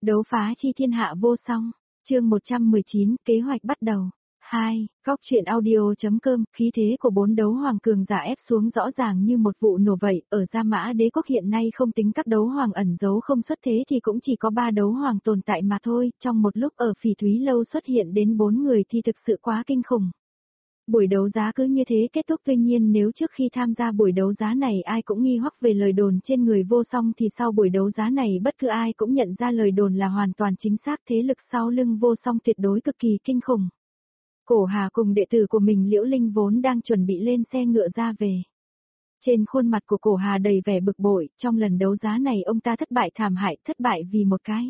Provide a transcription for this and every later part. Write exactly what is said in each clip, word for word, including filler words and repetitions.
Đấu phá chi thiên hạ vô song, chương một trăm mười chín, kế hoạch bắt đầu. hai. Góc truyện audio.com, khí thế của bốn đấu hoàng cường giả ép xuống rõ ràng như một vụ nổ vậy, ở Gia Mã Đế quốc hiện nay không tính các đấu hoàng ẩn giấu không xuất thế thì cũng chỉ có ba đấu hoàng tồn tại mà thôi, trong một lúc ở Phỉ Thúy Lâu xuất hiện đến bốn người thì thực sự quá kinh khủng. Buổi đấu giá cứ như thế kết thúc, tuy nhiên nếu trước khi tham gia buổi đấu giá này ai cũng nghi hoặc về lời đồn trên người Vô Song thì sau buổi đấu giá này bất cứ ai cũng nhận ra lời đồn là hoàn toàn chính xác, thế lực sau lưng Vô Song tuyệt đối cực kỳ kinh khủng. Cổ Hà cùng đệ tử của mình Liễu Linh vốn đang chuẩn bị lên xe ngựa ra về. Trên khuôn mặt của Cổ Hà đầy vẻ bực bội, trong lần đấu giá này ông ta thất bại thảm hại, thất bại vì một cái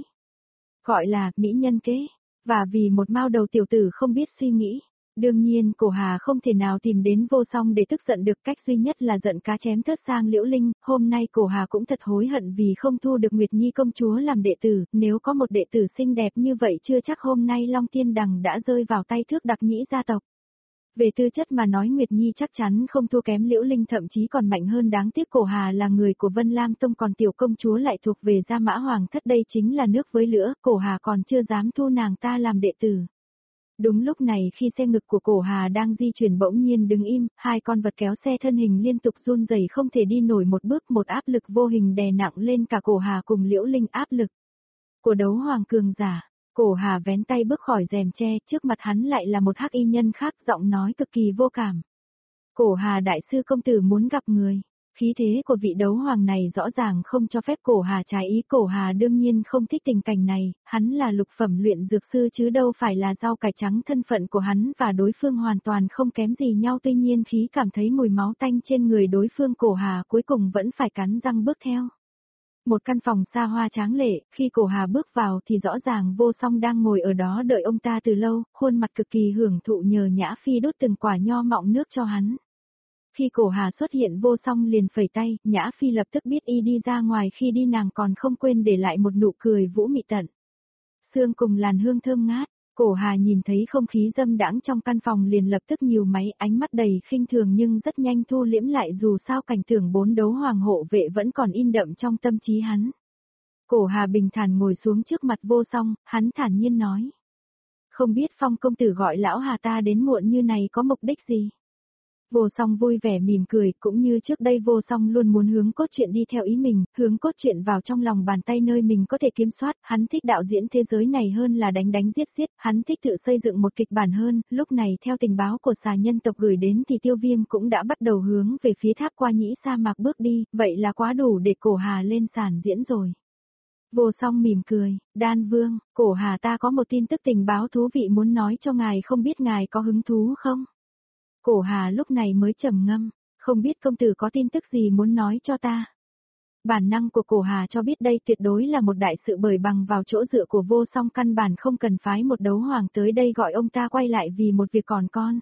gọi là mỹ nhân kế, và vì một mao đầu tiểu tử không biết suy nghĩ. Đương nhiên Cổ Hà không thể nào tìm đến Vô Song để tức giận được, cách duy nhất là giận cá chém thớt sang Liễu Linh. Hôm nay Cổ Hà cũng thật hối hận vì không thu được Nguyệt Nhi công chúa làm đệ tử, nếu có một đệ tử xinh đẹp như vậy chưa chắc hôm nay Long Tiên Đằng đã rơi vào tay Thước Đặc Nhĩ gia tộc. Về tư chất mà nói Nguyệt Nhi chắc chắn không thua kém Liễu Linh, thậm chí còn mạnh hơn, đáng tiếc Cổ Hà là người của Vân Lam Tông còn tiểu công chúa lại thuộc về Gia Mã Hoàng thất, đây chính là nước với lửa, Cổ Hà còn chưa dám thu nàng ta làm đệ tử. Đúng lúc này khi xe ngực của Cổ Hà đang di chuyển bỗng nhiên đứng im, hai con vật kéo xe thân hình liên tục run rẩy không thể đi nổi một bước, một áp lực vô hình đè nặng lên cả Cổ Hà cùng Liễu Linh, áp lực của đấu hoàng cường giả. Cổ Hà vén tay bước khỏi rèm tre, trước mặt hắn lại là một hắc y nhân khác, giọng nói cực kỳ vô cảm. Cổ Hà đại sư công tử muốn gặp người. Khí thế của vị đấu hoàng này rõ ràng không cho phép Cổ Hà trái ý. Cổ Hà đương nhiên không thích tình cảnh này, hắn là lục phẩm luyện dược sư chứ đâu phải là rau cải trắng, thân phận của hắn và đối phương hoàn toàn không kém gì nhau, tuy nhiên khi cảm thấy mùi máu tanh trên người đối phương Cổ Hà cuối cùng vẫn phải cắn răng bước theo. Một căn phòng xa hoa tráng lệ, khi Cổ Hà bước vào thì rõ ràng Vô Song đang ngồi ở đó đợi ông ta từ lâu, khuôn mặt cực kỳ hưởng thụ nhờ Nhã Phi đút từng quả nho mọng nước cho hắn. Khi Cổ Hà xuất hiện Vô Song liền phẩy tay, Nhã Phi lập tức biết y đi ra ngoài, khi đi nàng còn không quên để lại một nụ cười vũ mị tận xương cùng làn hương thơm ngát. Cổ Hà nhìn thấy không khí dâm đãng trong căn phòng liền lập tức nhíu máy, ánh mắt đầy khinh thường nhưng rất nhanh thu liễm lại, dù sao cảnh tượng bốn đấu hoàng hộ vệ vẫn còn in đậm trong tâm trí hắn. Cổ Hà bình thản ngồi xuống trước mặt Vô Song, hắn thản nhiên nói: "Không biết Phong công tử gọi lão Hà ta đến muộn như này có mục đích gì?" Vô Song vui vẻ mỉm cười, cũng như trước đây Vô Song luôn muốn hướng cốt truyện đi theo ý mình, hướng cốt truyện vào trong lòng bàn tay nơi mình có thể kiểm soát, hắn thích đạo diễn thế giới này hơn là đánh đánh giết giết, hắn thích tự xây dựng một kịch bản hơn. Lúc này theo tình báo của xà nhân tộc gửi đến thì Tiêu Viêm cũng đã bắt đầu hướng về phía tháp qua nhĩ sa mạc bước đi, vậy là quá đủ để Cổ Hà lên sàn diễn rồi. Vô Song mỉm cười: "Đan Vương, Cổ Hà ta có một tin tức tình báo thú vị muốn nói cho ngài, không biết ngài có hứng thú không?" Cổ Hà lúc này mới trầm ngâm: "Không biết công tử có tin tức gì muốn nói cho ta?" Bản năng của Cổ Hà cho biết đây tuyệt đối là một đại sự, bởi bằng vào chỗ dựa của Vô Song căn bản không cần phái một đấu hoàng tới đây gọi ông ta quay lại vì một việc còn con.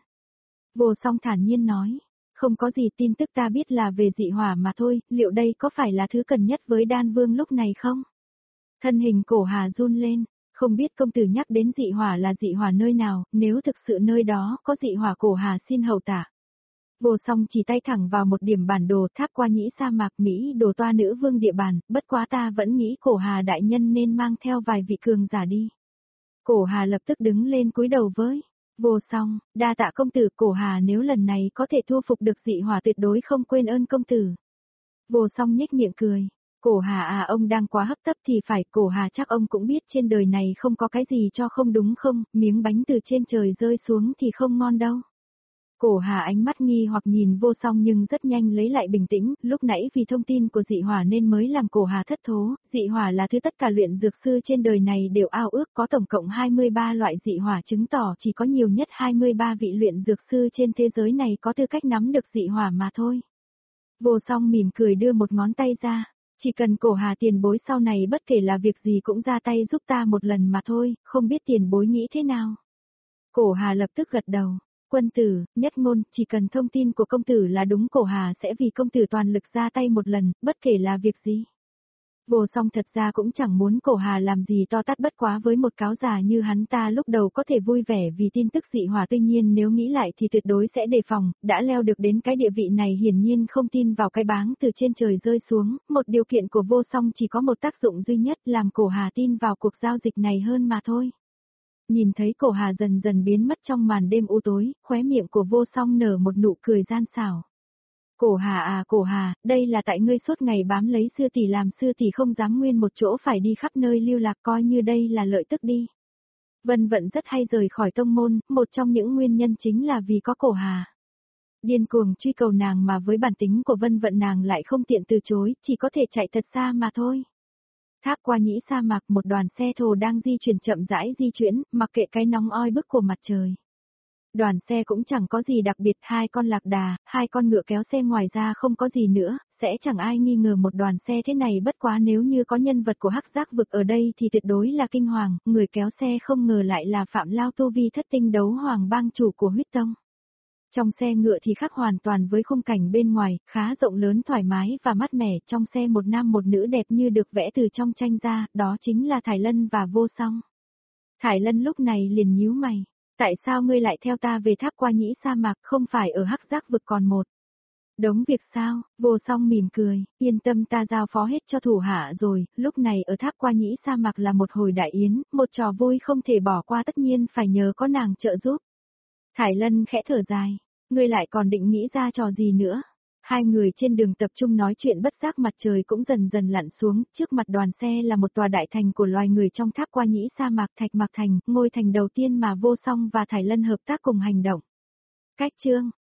Vô Song thản nhiên nói: "Không có gì, tin tức ta biết là về dị hỏa mà thôi, liệu đây có phải là thứ cần nhất với Đan Vương lúc này không?" Thân hình Cổ Hà run lên: "Không biết công tử nhắc đến dị hỏa là dị hỏa nơi nào, nếu thực sự nơi đó có dị hỏa Cổ Hà xin hậu tả." Vô Song chỉ tay thẳng vào một điểm bản đồ, tháp qua nhĩ sa mạc, Mỹ đồ toa nữ vương địa bàn, bất quá ta vẫn nghĩ Cổ Hà đại nhân nên mang theo vài vị cường giả đi. Cổ Hà lập tức đứng lên cúi đầu với Vô Song: "Đa tạ công tử, Cổ Hà nếu lần này có thể thu phục được dị hỏa tuyệt đối không quên ơn công tử." Vô Song nhếch miệng cười: "Cổ Hà à, ông đang quá hấp tấp thì phải, Cổ Hà chắc ông cũng biết trên đời này không có cái gì cho không đúng không, miếng bánh từ trên trời rơi xuống thì không ngon đâu." Cổ Hà ánh mắt nghi hoặc nhìn Vô Song nhưng rất nhanh lấy lại bình tĩnh, lúc nãy vì thông tin của dị hỏa nên mới làm Cổ Hà thất thố, dị hỏa là thứ tất cả luyện dược sư trên đời này đều ao ước, có tổng cộng hai mươi ba loại dị hỏa, chứng tỏ chỉ có nhiều nhất hai mươi ba vị luyện dược sư trên thế giới này có tư cách nắm được dị hỏa mà thôi. Vô Song mỉm cười đưa một ngón tay ra: "Chỉ cần Cổ Hà tiền bối sau này bất kể là việc gì cũng ra tay giúp ta một lần mà thôi, không biết tiền bối nghĩ thế nào?" Cổ Hà lập tức gật đầu: "Quân tử, nhất ngôn, chỉ cần thông tin của công tử là đúng, Cổ Hà sẽ vì công tử toàn lực ra tay một lần, bất kể là việc gì." Vô Song thật ra cũng chẳng muốn Cổ Hà làm gì to tát, bất quá với một cáo già như hắn ta lúc đầu có thể vui vẻ vì tin tức dị hỏa, tuy nhiên nếu nghĩ lại thì tuyệt đối sẽ đề phòng, đã leo được đến cái địa vị này hiển nhiên không tin vào cái báng từ trên trời rơi xuống, một điều kiện của Vô Song chỉ có một tác dụng duy nhất, làm Cổ Hà tin vào cuộc giao dịch này hơn mà thôi. Nhìn thấy Cổ Hà dần dần biến mất trong màn đêm u tối, khóe miệng của Vô Song nở một nụ cười gian xảo. Cổ Hà à, Cổ Hà, đây là tại ngươi suốt ngày bám lấy sư tỷ làm sư tỷ không dám nguyên một chỗ, phải đi khắp nơi lưu lạc, coi như đây là lợi tức đi. Vân Vận rất hay rời khỏi tông môn, một trong những nguyên nhân chính là vì có Cổ Hà. Điên cuồng truy cầu nàng mà với bản tính của Vân Vận nàng lại không tiện từ chối, chỉ có thể chạy thật xa mà thôi. Tháp qua nhĩ sa mạc, một đoàn xe thồ đang di chuyển chậm rãi di chuyển, mặc kệ cái nóng oi bức của mặt trời. Đoàn xe cũng chẳng có gì đặc biệt, hai con lạc đà, hai con ngựa kéo xe, ngoài ra không có gì nữa, sẽ chẳng ai nghi ngờ một đoàn xe thế này, bất quá nếu như có nhân vật của Hắc Giác vực ở đây thì tuyệt đối là kinh hoàng, người kéo xe không ngờ lại là Phạm Lao tu vi thất tinh đấu hoàng bang chủ của huyết tông. Trong xe ngựa thì khác hoàn toàn với khung cảnh bên ngoài, khá rộng lớn thoải mái và mát mẻ, trong xe một nam một nữ đẹp như được vẽ từ trong tranh ra, đó chính là Thải Lân và Vô Song. Thải Lân lúc này liền nhíu mày. Tại sao ngươi lại theo ta về tháp qua nhĩ sa mạc, không phải ở Hắc Giác vực còn một đống việc sao? Vô Song mỉm cười, yên tâm, ta giao phó hết cho thủ hạ rồi, lúc này ở tháp qua nhĩ sa mạc là một hồi đại yến, một trò vui không thể bỏ qua, tất nhiên phải nhờ có nàng trợ giúp. Thải Lân khẽ thở dài, ngươi lại còn định nghĩ ra trò gì nữa? Hai người trên đường tập trung nói chuyện, bất giác mặt trời cũng dần dần lặn xuống, trước mặt đoàn xe là một tòa đại thành của loài người trong tháp qua nhĩ sa mạc, Thạch Mạc Thành, ngôi thành đầu tiên mà Vô Song và Thải Lân hợp tác cùng hành động. Cách chương,